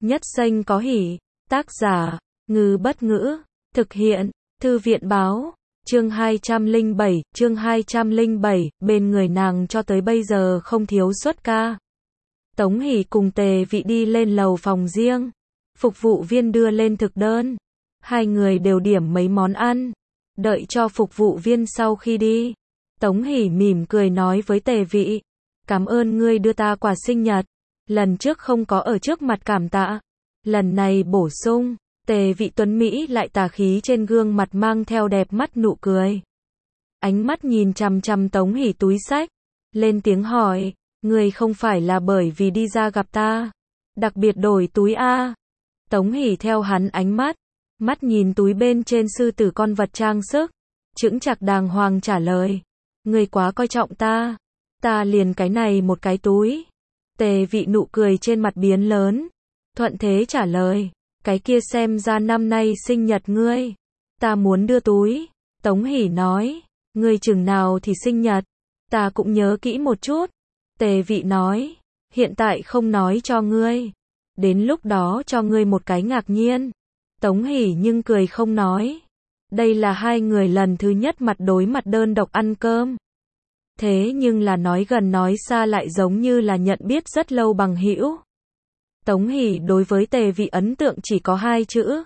Nhất xanh có hỉ. Tác giả, Ngư Bất Ngữ. Thực hiện, Thư viện Báo. Chương 207, bên người nàng cho tới bây giờ không thiếu xuất ca. Tống Hỷ cùng Tề Vị đi lên lầu phòng riêng. Phục vụ viên đưa lên thực đơn. Hai người đều điểm mấy món ăn. Đợi cho phục vụ viên sau khi đi. Tống Hỷ mỉm cười nói với Tề Vị. Cảm ơn ngươi đưa ta quà sinh nhật. Lần trước không có ở trước mặt cảm tạ. Lần này bổ sung. Tề Vị tuấn Mỹ lại tà khí trên gương mặt mang theo đẹp mắt nụ cười. Ánh mắt nhìn chằm chằm Tống Hỷ túi xách. Lên tiếng hỏi. Ngươi không phải là bởi vì đi ra gặp ta. Đặc biệt đổi túi a? Tống Hỷ theo hắn ánh mắt. Mắt nhìn túi bên trên sư tử con vật trang sức. Chững chạc đàng hoàng trả lời. Ngươi quá coi trọng ta. Ta liền cái này một cái túi. Tề Vị nụ cười trên mặt biến lớn. Thuận thế trả lời. Cái kia xem ra năm nay sinh nhật ngươi. Ta muốn đưa túi. Tống Hỷ nói. Ngươi chừng nào thì sinh nhật. Ta cũng nhớ kỹ một chút. Tề Vị nói. Hiện tại không nói cho ngươi. Đến lúc đó cho ngươi một cái ngạc nhiên. Tống Hỷ nhưng cười không nói. Đây là hai người lần thứ nhất mặt đối mặt đơn độc ăn cơm. Thế nhưng là nói gần nói xa lại giống như là nhận biết rất lâu bằng hữu. Tống Hỷ đối với Tề Vị ấn tượng chỉ có hai chữ.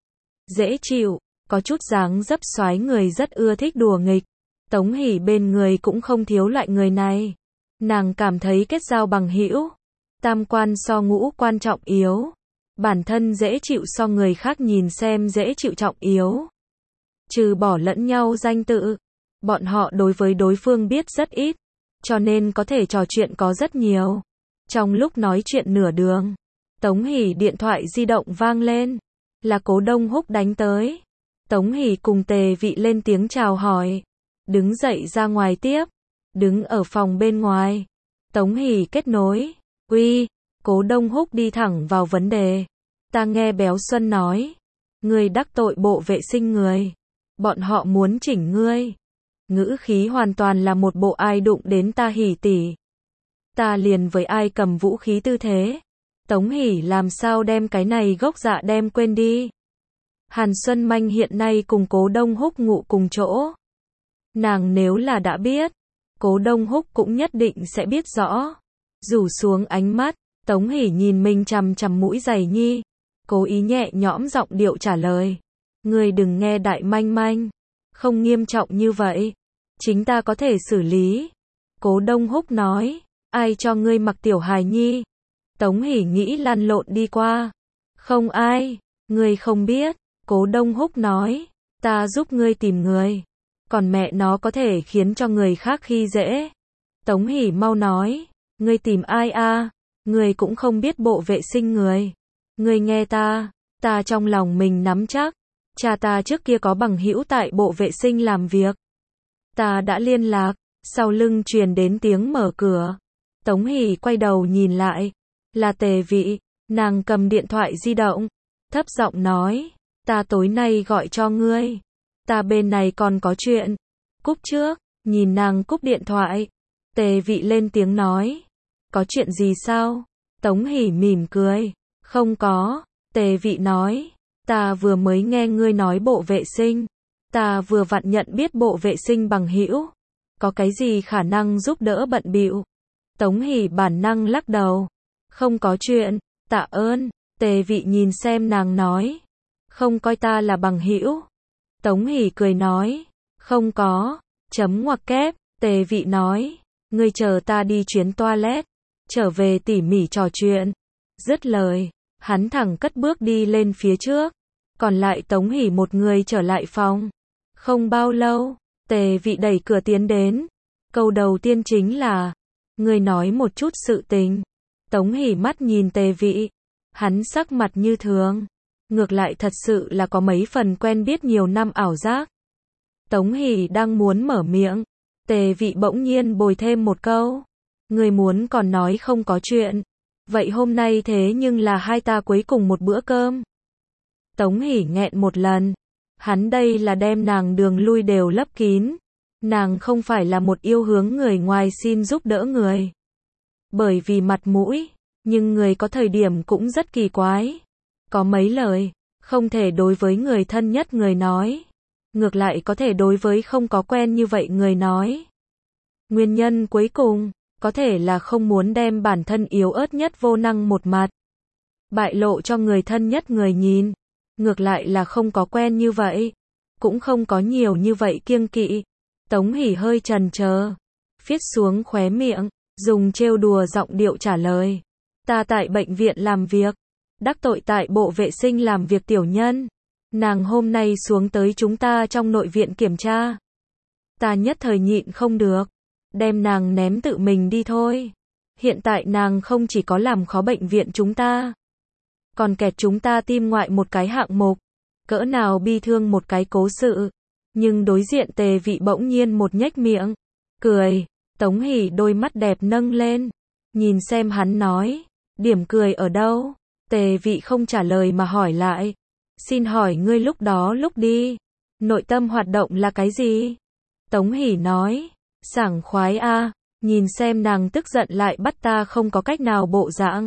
Dễ chịu, có chút dáng dấp xoái người rất ưa thích đùa nghịch. Tống Hỷ bên người cũng không thiếu loại người này. Nàng cảm thấy kết giao bằng hữu, tam quan so ngũ quan trọng yếu. Bản thân dễ chịu so người khác nhìn xem dễ chịu trọng yếu. Trừ bỏ lẫn nhau danh tự, bọn họ đối với đối phương biết rất ít, cho nên có thể trò chuyện có rất nhiều. Trong lúc nói chuyện nửa đường, Tống Hỷ điện thoại di động vang lên, là Cố Đông Húc đánh tới. Tống Hỷ cùng Tề Vị lên tiếng chào hỏi, đứng dậy ra ngoài tiếp, đứng ở phòng bên ngoài. Tống Hỷ kết nối, uy, Cố Đông Húc đi thẳng vào vấn đề. Ta nghe Béo Xuân nói, ngươi đắc tội bộ vệ sinh người, bọn họ muốn chỉnh ngươi. Ngữ khí hoàn toàn là một bộ ai đụng đến ta Hỷ tỷ. Ta liền với ai cầm vũ khí tư thế. Tống Hỷ làm sao đem cái này gốc dạ đem quên đi. Hàn Xuân Manh hiện nay cùng Cố Đông Húc ngụ cùng chỗ. Nàng nếu là đã biết, Cố Đông Húc cũng nhất định sẽ biết rõ. Rủ xuống ánh mắt, Tống Hỷ nhìn mình chằm chằm mũi giày nhi. Cố ý nhẹ nhõm giọng điệu trả lời. Ngươi đừng nghe Đại Manh Manh. Không nghiêm trọng như vậy. Chính ta có thể xử lý. Cố Đông Húc nói. Ai cho ngươi mặc tiểu hài nhi? Tống Hỷ nghĩ lăn lộn đi qua. Không ai. Ngươi không biết. Cố Đông Húc nói. Ta giúp ngươi tìm người. Còn mẹ nó có thể khiến cho người khác khi dễ. Tống Hỷ mau nói. Ngươi tìm ai a? Ngươi cũng không biết bộ vệ sinh người. Ngươi nghe ta. Ta trong lòng mình nắm chắc. Cha ta trước kia có bằng hữu tại bộ vệ sinh làm việc. Ta đã liên lạc. Sau lưng truyền đến tiếng mở cửa. Tống Hỷ quay đầu nhìn lại. Là Tề Vị. Nàng cầm điện thoại di động. Thấp giọng nói. Ta tối nay gọi cho ngươi. Ta bên này còn có chuyện. Cúp trước. Nhìn nàng cúp điện thoại. Tề Vị lên tiếng nói. Có chuyện gì sao? Tống Hỷ mỉm cười. Không có. Tề Vị nói. Ta vừa mới nghe ngươi nói bộ vệ sinh. Ta vừa vặn nhận biết bộ vệ sinh bằng hữu. Có cái gì khả năng giúp đỡ bận bịu? Tống Hỷ bản năng lắc đầu. Không có chuyện. Tạ ơn. Tề Vị nhìn xem nàng nói. Không coi ta là bằng hữu. Tống Hỷ cười nói. Không có. Chấm ngoặc kép. Tề Vị nói. Ngươi chờ ta đi chuyến toilet. Trở về tỉ mỉ trò chuyện. Dứt lời. Hắn thẳng cất bước đi lên phía trước. Còn lại Tống Hỷ một người trở lại phòng. Không bao lâu. Tề Vị đẩy cửa tiến đến. Câu đầu tiên chính là. Ngươi nói một chút sự tình. Tống Hỷ mắt nhìn Tề Vị. Hắn sắc mặt như thường. Ngược lại thật sự là có mấy phần quen biết nhiều năm ảo giác. Tống Hỷ đang muốn mở miệng. Tề Vị bỗng nhiên bồi thêm một câu. Ngươi muốn còn nói không có chuyện. Vậy hôm nay thế nhưng là hai ta cuối cùng một bữa cơm. Tống Hỷ nghẹn một lần. Hắn đây là đem nàng đường lui đều lấp kín. Nàng không phải là một yêu hướng người ngoài xin giúp đỡ người. Bởi vì mặt mũi. Nhưng người có thời điểm cũng rất kỳ quái. Có mấy lời, không thể đối với người thân nhất người nói. Ngược lại có thể đối với không có quen như vậy người nói. Nguyên nhân cuối cùng, có thể là không muốn đem bản thân yếu ớt nhất vô năng một mặt bại lộ cho người thân nhất người nhìn. Ngược lại là không có quen như vậy, cũng không có nhiều như vậy kiêng kỵ. Tống Hỷ hơi chần chờ, viết xuống khóe miệng, dùng trêu đùa giọng điệu trả lời. Ta tại bệnh viện làm việc, đắc tội tại bộ vệ sinh làm việc tiểu nhân. Nàng hôm nay xuống tới chúng ta trong nội viện kiểm tra. Ta nhất thời nhịn không được, đem nàng ném tự mình đi thôi. Hiện tại nàng không chỉ có làm khó bệnh viện chúng ta, còn kẹt chúng ta tim ngoại một cái hạng mục. Cỡ nào bi thương một cái cố sự. Nhưng đối diện Tề Vị bỗng nhiên một nhếch miệng, cười. Tống Hỷ đôi mắt đẹp nâng lên, nhìn xem hắn nói, điểm cười ở đâu? Tề Vị không trả lời mà hỏi lại, xin hỏi ngươi lúc đó lúc đi, nội tâm hoạt động là cái gì? Tống Hỷ nói, sảng khoái a, nhìn xem nàng tức giận lại bắt ta không có cách nào bộ dạng.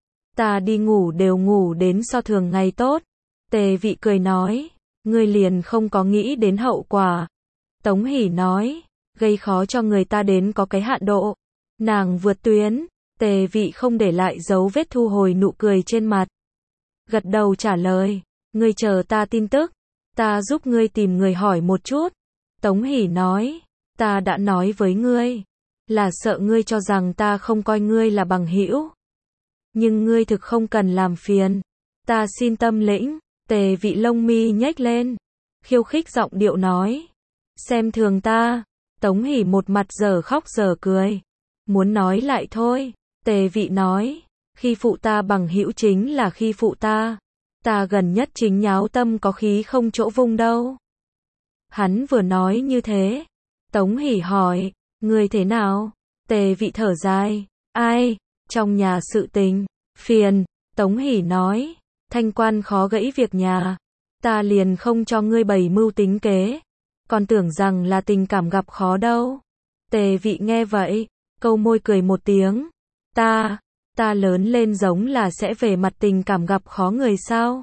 Ta đi ngủ đều ngủ đến so thường ngày tốt. Tề Vị cười nói, ngươi liền không có nghĩ đến hậu quả. Tống Hỷ nói, gây khó cho người ta đến có cái hạn độ. Nàng vượt tuyến. Tề Vị không để lại dấu vết thu hồi nụ cười trên mặt. Gật đầu trả lời, ngươi chờ ta tin tức, ta giúp ngươi tìm người hỏi một chút. Tống Hỷ nói, ta đã nói với ngươi, là sợ ngươi cho rằng ta không coi ngươi là bằng hữu. Nhưng ngươi thực không cần làm phiền, ta xin tâm lĩnh. Tề Vị lông mi nhếch lên, khiêu khích giọng điệu nói, xem thường ta. Tống Hỷ một mặt giờ khóc giờ cười, muốn nói lại thôi. Tề Vị nói, khi phụ ta bằng hữu chính là khi phụ ta. Ta gần nhất chính nháo tâm có khí không chỗ vung đâu. Hắn vừa nói như thế, Tống Hỷ hỏi, ngươi thế nào? Tề Vị thở dài, ai, trong nhà sự tình, phiền. Tống Hỷ nói, thanh quan khó gãy việc nhà, ta liền không cho ngươi bày mưu tính kế, còn tưởng rằng là tình cảm gặp khó đâu. Tề Vị nghe vậy, câu môi cười một tiếng, ta lớn lên giống là sẽ về mặt tình cảm gặp khó người sao?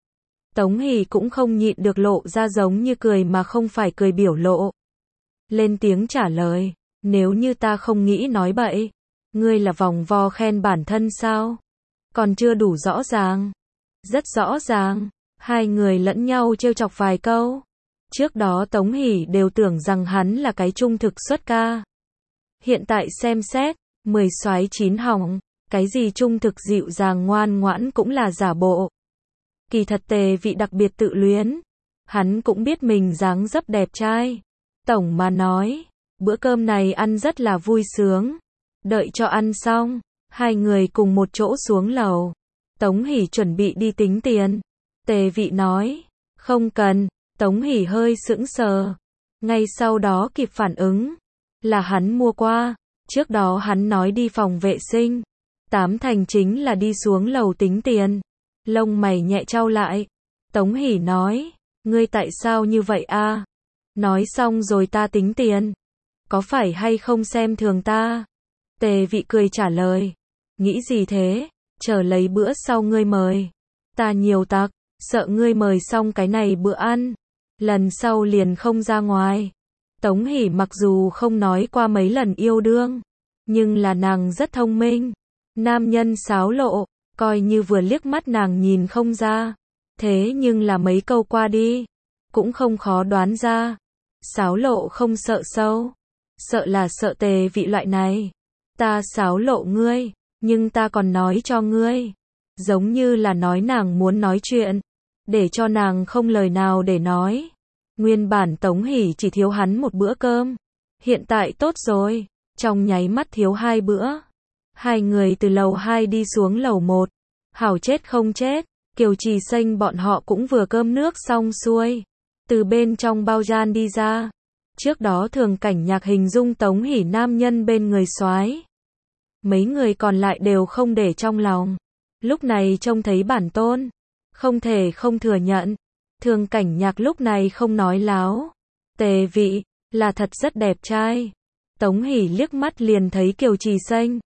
Tống Hỷ cũng không nhịn được lộ ra giống như cười mà không phải cười biểu lộ. Lên tiếng trả lời, nếu như ta không nghĩ nói bậy, ngươi là vòng vo khen bản thân sao? Còn chưa đủ rõ ràng. Rất rõ ràng, hai người lẫn nhau trêu chọc vài câu. Trước đó Tống Hỷ đều tưởng rằng hắn là cái trung thực xuất ca. Hiện tại xem xét, 10 soái 9 hỏng, cái gì trung thực dịu dàng ngoan ngoãn cũng là giả bộ. Kỳ thật Tề Vị đặc biệt tự luyến, hắn cũng biết mình dáng dấp đẹp trai. Tổng mà nói, bữa cơm này ăn rất là vui sướng. Đợi cho ăn xong, hai người cùng một chỗ xuống lầu. Tống Hỷ chuẩn bị đi tính tiền. Tề Vị nói, không cần. Tống Hỷ hơi sững sờ, ngay sau đó kịp phản ứng, là hắn mua qua. Trước đó hắn nói đi phòng vệ sinh, 8 thành chính là đi xuống lầu tính tiền. Lông mày nhẹ chau lại. Tống Hỷ nói, ngươi tại sao như vậy a? Nói xong rồi ta tính tiền, có phải hay không xem thường ta? Tề Vị cười trả lời, nghĩ gì thế, chờ lấy bữa sau ngươi mời. Ta nhiều tặc, sợ ngươi mời xong cái này bữa ăn, lần sau liền không ra ngoài. Tống Hỷ mặc dù không nói qua mấy lần yêu đương, nhưng là nàng rất thông minh. Nam nhân xáo lộ, coi như vừa liếc mắt nàng nhìn không ra. Thế nhưng là mấy câu qua đi, cũng không khó đoán ra. Xáo lộ không sợ sâu, sợ là sợ Tề Vị loại này. Ta xáo lộ ngươi, nhưng ta còn nói cho ngươi. Giống như là nói nàng muốn nói chuyện, để cho nàng không lời nào để nói. Nguyên bản Tống Hỷ chỉ thiếu hắn một bữa cơm, hiện tại tốt rồi, trong nháy mắt thiếu 2 bữa. Hai người từ lầu 2 đi xuống lầu 1, hảo chết không chết, Kiều Trì Xanh bọn họ cũng vừa cơm nước xong xuôi, từ bên trong bao gian đi ra. Trước đó Thường Cảnh Nhạc hình dung Tống Hỷ nam nhân bên người soái, mấy người còn lại đều không để trong lòng. Lúc này trông thấy bản tôn, không thể không thừa nhận, Thường Cảnh Nhạc lúc này không nói láo. Tề Vị là thật rất đẹp trai. Tống Hỷ liếc mắt liền thấy Kiều Trì Xanh,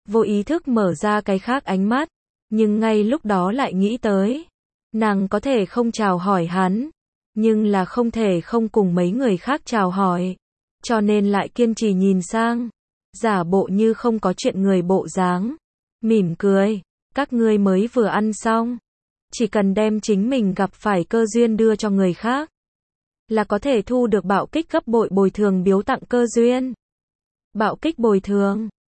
vô ý thức mở ra cái khác ánh mắt, nhưng ngay lúc đó lại nghĩ tới, nàng có thể không chào hỏi hắn, nhưng là không thể không cùng mấy người khác chào hỏi, cho nên lại kiên trì nhìn sang, giả bộ như không có chuyện người bộ dáng, mỉm cười, các ngươi mới vừa ăn xong, chỉ cần đem chính mình gặp phải cơ duyên đưa cho người khác, là có thể thu được bạo kích gấp bội bồi thường biếu tặng cơ duyên. Bạo kích bồi thường